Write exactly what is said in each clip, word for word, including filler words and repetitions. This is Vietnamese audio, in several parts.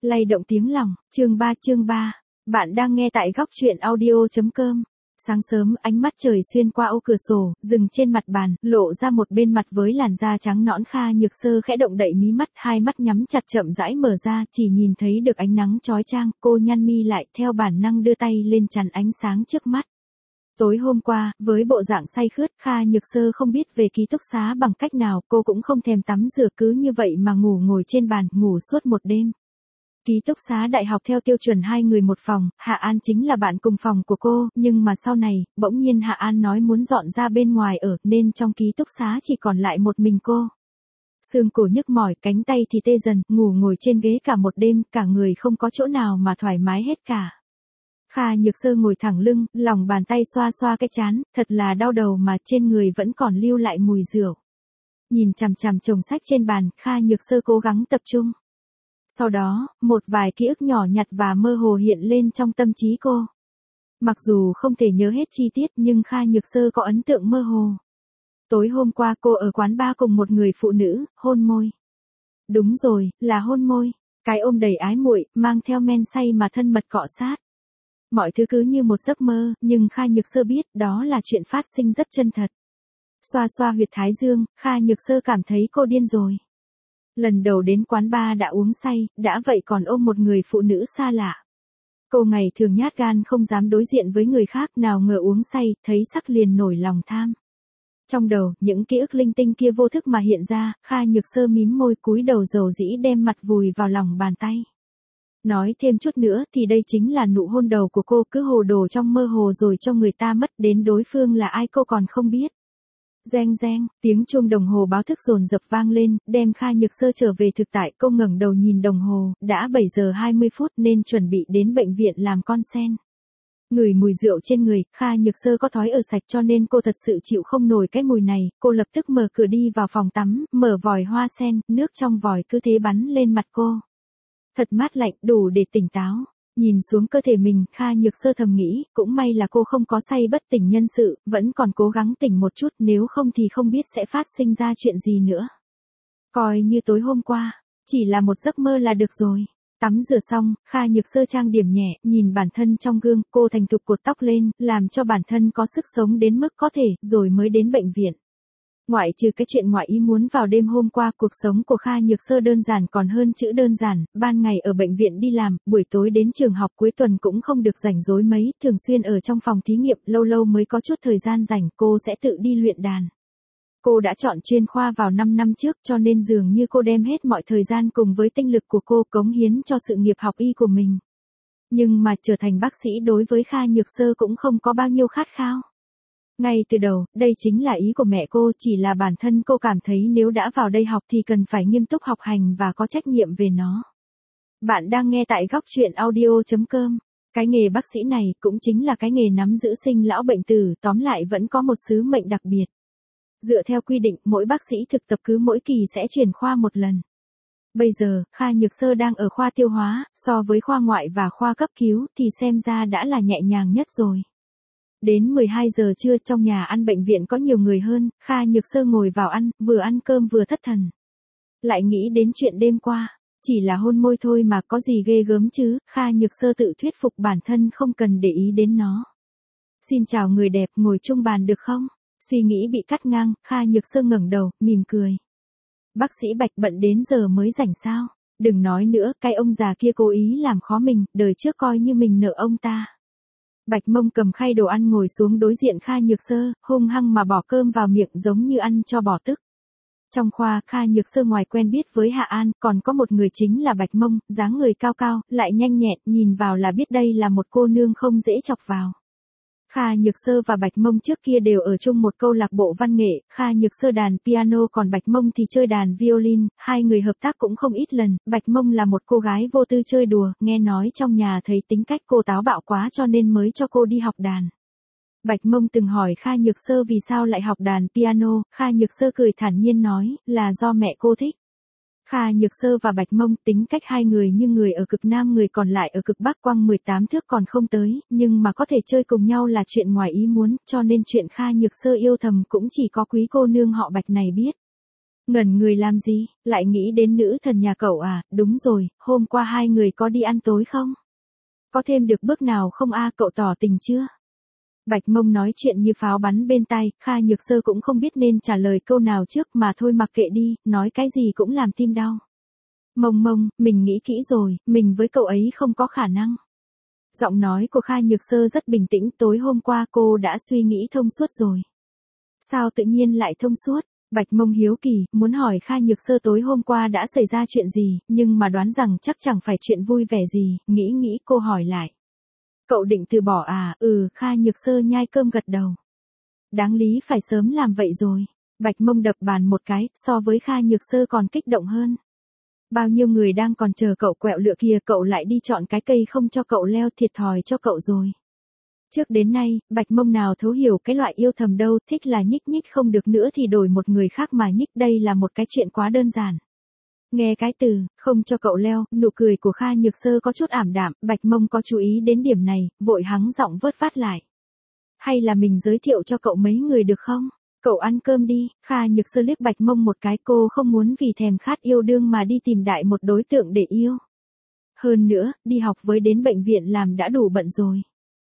Lay động tiếng lòng, chương ba chương ba. Bạn đang nghe tại góc truyện audio.com. Sáng sớm, ánh mắt trời xuyên qua ô cửa sổ, dừng trên mặt bàn, lộ ra một bên mặt với làn da trắng nõn. Kha Nhược Sơ khẽ động đậy mí mắt, hai mắt nhắm chặt chậm rãi mở ra, chỉ nhìn thấy được ánh nắng chói chang. Cô nhăn mi lại, theo bản năng đưa tay lên chắn ánh sáng trước mắt. Tối hôm qua, với bộ dạng say khướt, Kha Nhược Sơ không biết về ký túc xá bằng cách nào, cô cũng không thèm tắm rửa, cứ như vậy mà ngủ ngồi trên bàn, ngủ suốt một đêm. Ký túc xá đại học theo tiêu chuẩn hai người một phòng, Hạ An chính là bạn cùng phòng của cô, nhưng mà sau này, bỗng nhiên Hạ An nói muốn dọn ra bên ngoài ở, nên trong ký túc xá chỉ còn lại một mình cô. Xương cổ nhức mỏi, cánh tay thì tê dần, ngủ ngồi trên ghế cả một đêm, cả người không có chỗ nào mà thoải mái hết cả. Kha Nhược Sơ ngồi thẳng lưng, lòng bàn tay xoa xoa cái trán, thật là đau đầu mà trên người vẫn còn lưu lại mùi rượu. Nhìn chằm chằm chồng sách trên bàn, Kha Nhược Sơ cố gắng tập trung. Sau đó, một vài ký ức nhỏ nhặt và mơ hồ hiện lên trong tâm trí cô. Mặc dù không thể nhớ hết chi tiết nhưng Kha Nhược Sơ có ấn tượng mơ hồ. Tối hôm qua cô ở quán bar cùng một người phụ nữ, hôn môi. Đúng rồi, là hôn môi. Cái ôm đầy ái muội, mang theo men say mà thân mật cọ sát. Mọi thứ cứ như một giấc mơ, nhưng Kha Nhược Sơ biết đó là chuyện phát sinh rất chân thật. Xoa xoa huyệt thái dương, Kha Nhược Sơ cảm thấy cô điên rồi. Lần đầu đến quán bar đã uống say, đã vậy còn ôm một người phụ nữ xa lạ. Cô ngày thường nhát gan không dám đối diện với người khác, nào ngờ uống say, thấy sắc liền nổi lòng tham. Trong đầu, những ký ức linh tinh kia vô thức mà hiện ra, Kha Nhược Sơ mím môi cúi đầu dầu dĩ đem mặt vùi vào lòng bàn tay. Nói thêm chút nữa thì đây chính là nụ hôn đầu của cô, cứ hồ đồ trong mơ hồ rồi cho người ta mất, đến đối phương là ai cô còn không biết. Reng reng, tiếng chuông đồng hồ báo thức dồn dập vang lên, đem Kha Nhược Sơ trở về thực tại. Cô ngẩng đầu nhìn đồng hồ, đã bảy giờ hai mươi phút nên chuẩn bị đến bệnh viện làm con sen. Ngửi mùi rượu trên người, Kha Nhược Sơ có thói ở sạch cho nên cô thật sự chịu không nổi cái mùi này. Cô lập tức mở cửa đi vào phòng tắm, mở vòi hoa sen, nước trong vòi cứ thế bắn lên mặt cô. Thật mát lạnh, đủ để tỉnh táo. Nhìn xuống cơ thể mình, Kha Nhược Sơ thầm nghĩ, cũng may là cô không có say bất tỉnh nhân sự, vẫn còn cố gắng tỉnh một chút, nếu không thì không biết sẽ phát sinh ra chuyện gì nữa. Coi như tối hôm qua, chỉ là một giấc mơ là được rồi. Tắm rửa xong, Kha Nhược Sơ trang điểm nhẹ, nhìn bản thân trong gương, cô thành thục cột tóc lên, làm cho bản thân có sức sống đến mức có thể, rồi mới đến bệnh viện. Ngoại trừ cái chuyện ngoại ý muốn vào đêm hôm qua, cuộc sống của Kha Nhược Sơ đơn giản còn hơn chữ đơn giản, ban ngày ở bệnh viện đi làm, buổi tối đến trường học, cuối tuần cũng không được rảnh rỗi mấy, thường xuyên ở trong phòng thí nghiệm, lâu lâu mới có chút thời gian rảnh, cô sẽ tự đi luyện đàn. Cô đã chọn chuyên khoa vào năm năm trước cho nên dường như cô đem hết mọi thời gian cùng với tinh lực của cô cống hiến cho sự nghiệp học y của mình. Nhưng mà trở thành bác sĩ đối với Kha Nhược Sơ cũng không có bao nhiêu khát khao. Ngay từ đầu, đây chính là ý của mẹ cô, chỉ là bản thân cô cảm thấy nếu đã vào đây học thì cần phải nghiêm túc học hành và có trách nhiệm về nó. Bạn đang nghe tại góc truyện audio.com. Cái nghề bác sĩ này cũng chính là cái nghề nắm giữ sinh lão bệnh tử, tóm lại vẫn có một sứ mệnh đặc biệt. Dựa theo quy định, mỗi bác sĩ thực tập cứ mỗi kỳ sẽ chuyển khoa một lần. Bây giờ, Kha Nhược Sơ đang ở khoa tiêu hóa, so với khoa ngoại và khoa cấp cứu thì xem ra đã là nhẹ nhàng nhất rồi. Đến mười hai giờ trưa, trong nhà ăn bệnh viện có nhiều người hơn, Kha Nhược Sơ ngồi vào ăn, vừa ăn cơm vừa thất thần. Lại nghĩ đến chuyện đêm qua, chỉ là hôn môi thôi mà có gì ghê gớm chứ, Kha Nhược Sơ tự thuyết phục bản thân không cần để ý đến nó. Xin chào người đẹp, ngồi chung bàn được không? Suy nghĩ bị cắt ngang, Kha Nhược Sơ ngẩng đầu, mỉm cười. Bác sĩ Bạch bận đến giờ mới rảnh sao? Đừng nói nữa, cái ông già kia cố ý làm khó mình, đời trước coi như mình nợ ông ta. Bạch Mông cầm khay đồ ăn ngồi xuống đối diện Kha Nhược Sơ, hung hăng mà bỏ cơm vào miệng giống như ăn cho bỏ tức. Trong khoa, Kha Nhược Sơ ngoài quen biết với Hạ An, còn có một người chính là Bạch Mông, dáng người cao cao, lại nhanh nhẹn, nhìn vào là biết đây là một cô nương không dễ chọc vào. Kha Nhược Sơ và Bạch Mông trước kia đều ở chung một câu lạc bộ văn nghệ, Kha Nhược Sơ đàn piano còn Bạch Mông thì chơi đàn violin, hai người hợp tác cũng không ít lần. Bạch Mông là một cô gái vô tư chơi đùa, nghe nói trong nhà thấy tính cách cô táo bạo quá cho nên mới cho cô đi học đàn. Bạch Mông từng hỏi Kha Nhược Sơ vì sao lại học đàn piano, Kha Nhược Sơ cười thản nhiên nói, là do mẹ cô thích. Kha Nhược Sơ và Bạch Mông tính cách hai người như người ở cực Nam người còn lại ở cực Bắc, quăng mười tám thước còn không tới, nhưng mà có thể chơi cùng nhau là chuyện ngoài ý muốn, cho nên chuyện Kha Nhược Sơ yêu thầm cũng chỉ có quý cô nương họ Bạch này biết. Ngẩn người làm gì, lại nghĩ đến nữ thần nhà cậu à, đúng rồi, hôm qua hai người có đi ăn tối không? Có thêm được bước nào không a, cậu tỏ tình chưa? Bạch Mông nói chuyện như pháo bắn bên tai, Kha Nhược Sơ cũng không biết nên trả lời câu nào trước mà thôi mặc kệ đi, nói cái gì cũng làm tim đau. Mông Mông, mình nghĩ kỹ rồi, mình với cậu ấy không có khả năng. Giọng nói của Kha Nhược Sơ rất bình tĩnh, tối hôm qua cô đã suy nghĩ thông suốt rồi. Sao tự nhiên lại thông suốt? Bạch Mông hiếu kỳ, muốn hỏi Kha Nhược Sơ tối hôm qua đã xảy ra chuyện gì, nhưng mà đoán rằng chắc chẳng phải chuyện vui vẻ gì, nghĩ nghĩ cô hỏi lại. Cậu định từ bỏ à, ừ, Kha Nhược Sơ nhai cơm gật đầu. Đáng lý phải sớm làm vậy rồi. Bạch Mông đập bàn một cái, so với Kha Nhược Sơ còn kích động hơn. Bao nhiêu người đang còn chờ cậu quẹo lựa kìa, cậu lại đi chọn cái cây không cho cậu leo, thiệt thòi cho cậu rồi. Trước đến nay, Bạch Mông nào thấu hiểu cái loại yêu thầm đâu, thích là nhích nhích không được nữa thì đổi một người khác mà nhích, đây là một cái chuyện quá đơn giản. Nghe cái từ, không cho cậu leo, nụ cười của Kha Nhược Sơ có chút ảm đạm, Bạch Mông có chú ý đến điểm này, vội hắng giọng vớt vát lại. Hay là mình giới thiệu cho cậu mấy người được không? Cậu ăn cơm đi, Kha Nhược Sơ liếc Bạch Mông một cái, cô không muốn vì thèm khát yêu đương mà đi tìm đại một đối tượng để yêu. Hơn nữa, đi học với đến bệnh viện làm đã đủ bận rồi.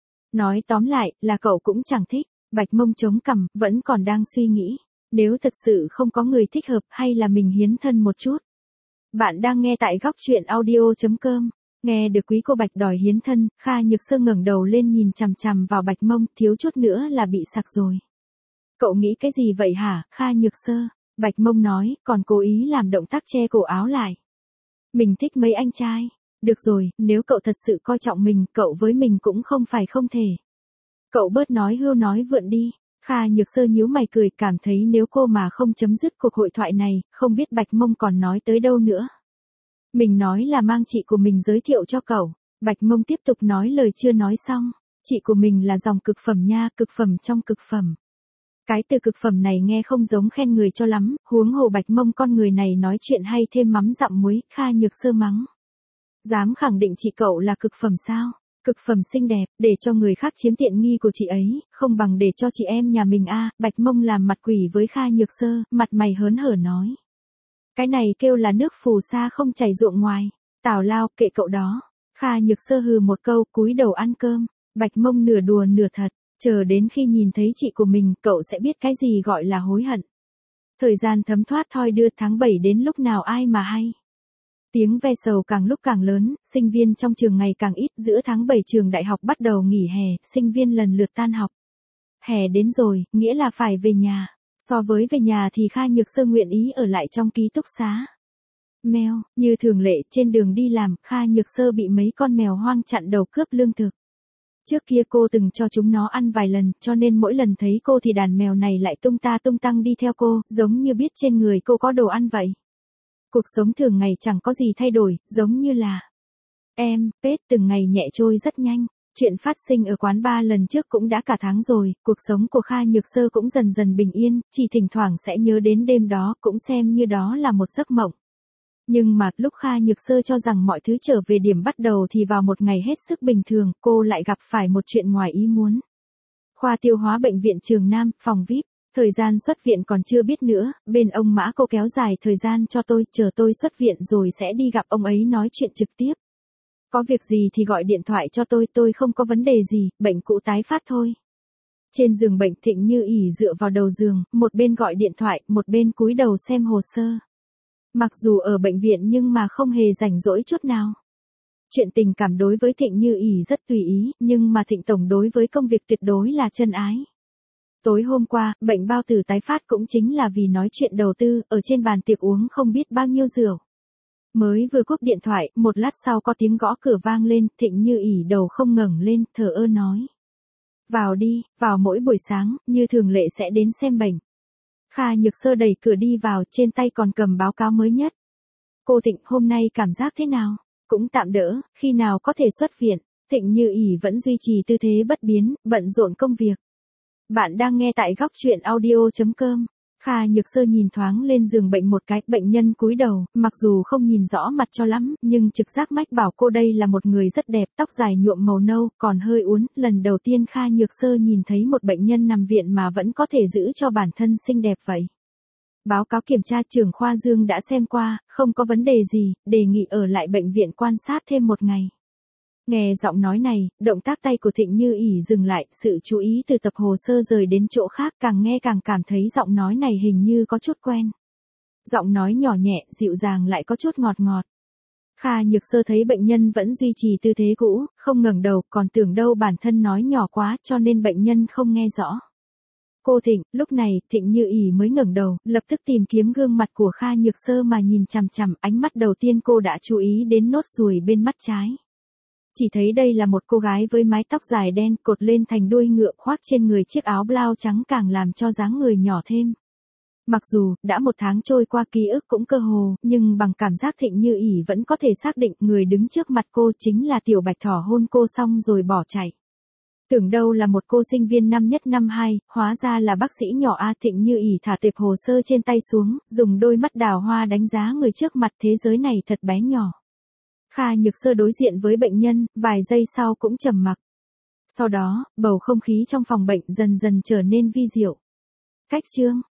Nói tóm lại, là cậu cũng chẳng thích, Bạch Mông chống cằm, vẫn còn đang suy nghĩ. Nếu thật sự không có người thích hợp hay là mình hiến thân một chút. Bạn đang nghe tại góc truyện audio chấm com. Nghe được quý cô Bạch đòi hiến thân, Kha Nhược Sơ ngẩng đầu lên nhìn chằm chằm vào Bạch Mông, thiếu chút nữa là bị sặc rồi. Cậu nghĩ cái gì vậy hả, Kha Nhược Sơ? Bạch Mông nói, còn cố ý làm động tác che cổ áo lại. Mình thích mấy anh trai. Được rồi, nếu cậu thật sự coi trọng mình, cậu với mình cũng không phải không thể. Cậu bớt nói hưu nói vượn đi. Kha Nhược Sơ nhíu mày cười, cảm thấy nếu cô mà không chấm dứt cuộc hội thoại này, không biết Bạch Mông còn nói tới đâu nữa. Mình nói là mang chị của mình giới thiệu cho cậu. Bạch Mông tiếp tục nói lời chưa nói xong. Chị của mình là dòng cực phẩm nha, cực phẩm trong cực phẩm. Cái từ cực phẩm này nghe không giống khen người cho lắm, huống hồ Bạch Mông con người này nói chuyện hay thêm mắm dặm muối, Kha Nhược Sơ mắng. Dám khẳng định chị cậu là cực phẩm sao? Cực phẩm xinh đẹp, để cho người khác chiếm tiện nghi của chị ấy, không bằng để cho chị em nhà mình a. Bạch Mông làm mặt quỷ với Kha Nhược Sơ, mặt mày hớn hở nói. Cái này kêu là nước phù sa không chảy ruộng ngoài. Tào lao, kệ cậu đó. Kha Nhược Sơ hừ một câu, cúi đầu ăn cơm. Bạch Mông nửa đùa nửa thật, chờ đến khi nhìn thấy chị của mình, cậu sẽ biết cái gì gọi là hối hận. Thời gian thấm thoát thoi đưa, tháng bảy đến lúc nào ai mà hay. Tiếng ve sầu càng lúc càng lớn, sinh viên trong trường ngày càng ít, giữa tháng bảy trường đại học bắt đầu nghỉ hè, sinh viên lần lượt tan học. Hè đến rồi, nghĩa là phải về nhà. So với về nhà thì Kha Nhược Sơ nguyện ý ở lại trong ký túc xá. Mèo, như thường lệ, trên đường đi làm, Kha Nhược Sơ bị mấy con mèo hoang chặn đầu cướp lương thực. Trước kia cô từng cho chúng nó ăn vài lần, cho nên mỗi lần thấy cô thì đàn mèo này lại tung ta tung tăng đi theo cô, giống như biết trên người cô có đồ ăn vậy. Cuộc sống thường ngày chẳng có gì thay đổi, giống như là em, pết từng ngày nhẹ trôi rất nhanh. Chuyện phát sinh ở quán ba lần trước cũng đã cả tháng rồi, cuộc sống của Kha Nhược Sơ cũng dần dần bình yên, chỉ thỉnh thoảng sẽ nhớ đến đêm đó, cũng xem như đó là một giấc mộng. Nhưng mà, lúc Kha Nhược Sơ cho rằng mọi thứ trở về điểm bắt đầu thì vào một ngày hết sức bình thường, cô lại gặp phải một chuyện ngoài ý muốn. Khoa tiêu hóa bệnh viện Trường Nam, phòng vi ai pi. Thời gian xuất viện còn chưa biết nữa, bên ông Mã cô kéo dài thời gian cho tôi, chờ tôi xuất viện rồi sẽ đi gặp ông ấy nói chuyện trực tiếp. Có việc gì thì gọi điện thoại cho tôi, tôi không có vấn đề gì, bệnh cũ tái phát thôi. Trên giường bệnh, Thịnh Như ỉ dựa vào đầu giường, một bên gọi điện thoại, một bên cúi đầu xem hồ sơ. Mặc dù ở bệnh viện nhưng mà không hề rảnh rỗi chút nào. Chuyện tình cảm đối với Thịnh Như ỉ rất tùy ý, nhưng mà Thịnh tổng đối với công việc tuyệt đối là chân ái. Tối hôm qua, bệnh bao tử tái phát cũng chính là vì nói chuyện đầu tư, ở trên bàn tiệc uống không biết bao nhiêu rượu. Mới vừa cúp điện thoại, một lát sau có tiếng gõ cửa vang lên, Thịnh Như ỉ đầu không ngẩng lên, thờ ơ nói. Vào đi, vào mỗi buổi sáng, như thường lệ sẽ đến xem bệnh. Kha Nhược Sơ đẩy cửa đi vào, trên tay còn cầm báo cáo mới nhất. Cô Thịnh, hôm nay cảm giác thế nào? Cũng tạm đỡ, khi nào có thể xuất viện? Thịnh Như ỉ vẫn duy trì tư thế bất biến, bận rộn công việc. Bạn đang nghe tại góc truyện audio chấm com. Kha Nhược Sơ nhìn thoáng lên giường bệnh một cái, bệnh nhân cúi đầu, mặc dù không nhìn rõ mặt cho lắm, nhưng trực giác mách bảo cô đây là một người rất đẹp, tóc dài nhuộm màu nâu, còn hơi uốn, lần đầu tiên Kha Nhược Sơ nhìn thấy một bệnh nhân nằm viện mà vẫn có thể giữ cho bản thân xinh đẹp vậy. Báo cáo kiểm tra trưởng khoa Dương đã xem qua, không có vấn đề gì, đề nghị ở lại bệnh viện quan sát thêm một ngày. Nghe giọng nói này, động tác tay của Thịnh Như ỉ dừng lại, sự chú ý từ tập hồ sơ rời đến chỗ khác, càng nghe càng cảm thấy giọng nói này hình như có chút quen. Giọng nói nhỏ nhẹ, dịu dàng lại có chút ngọt ngọt. Kha Nhược Sơ thấy bệnh nhân vẫn duy trì tư thế cũ, không ngẩng đầu, còn tưởng đâu bản thân nói nhỏ quá cho nên bệnh nhân không nghe rõ. Cô Thịnh, lúc này, Thịnh Như ỉ mới ngẩng đầu, lập tức tìm kiếm gương mặt của Kha Nhược Sơ mà nhìn chằm chằm, ánh mắt đầu tiên cô đã chú ý đến nốt ruồi bên mắt trái. Chỉ thấy đây là một cô gái với mái tóc dài đen cột lên thành đuôi ngựa, khoác trên người chiếc áo blau trắng càng làm cho dáng người nhỏ thêm. Mặc dù, đã một tháng trôi qua ký ức cũng cơ hồ, nhưng bằng cảm giác Thịnh Như ỉ vẫn có thể xác định người đứng trước mặt cô chính là Tiểu Bạch Thỏ hôn cô xong rồi bỏ chạy. Tưởng đâu là một cô sinh viên năm nhất năm hai, hóa ra là bác sĩ nhỏ A. Thịnh Như ỉ thả tệp hồ sơ trên tay xuống, dùng đôi mắt đào hoa đánh giá người trước mặt, thế giới này thật bé nhỏ. Kha Nhược Sơ đối diện với bệnh nhân, vài giây sau cũng trầm mặc. Sau đó, bầu không khí trong phòng bệnh dần dần trở nên vi diệu. Cách chương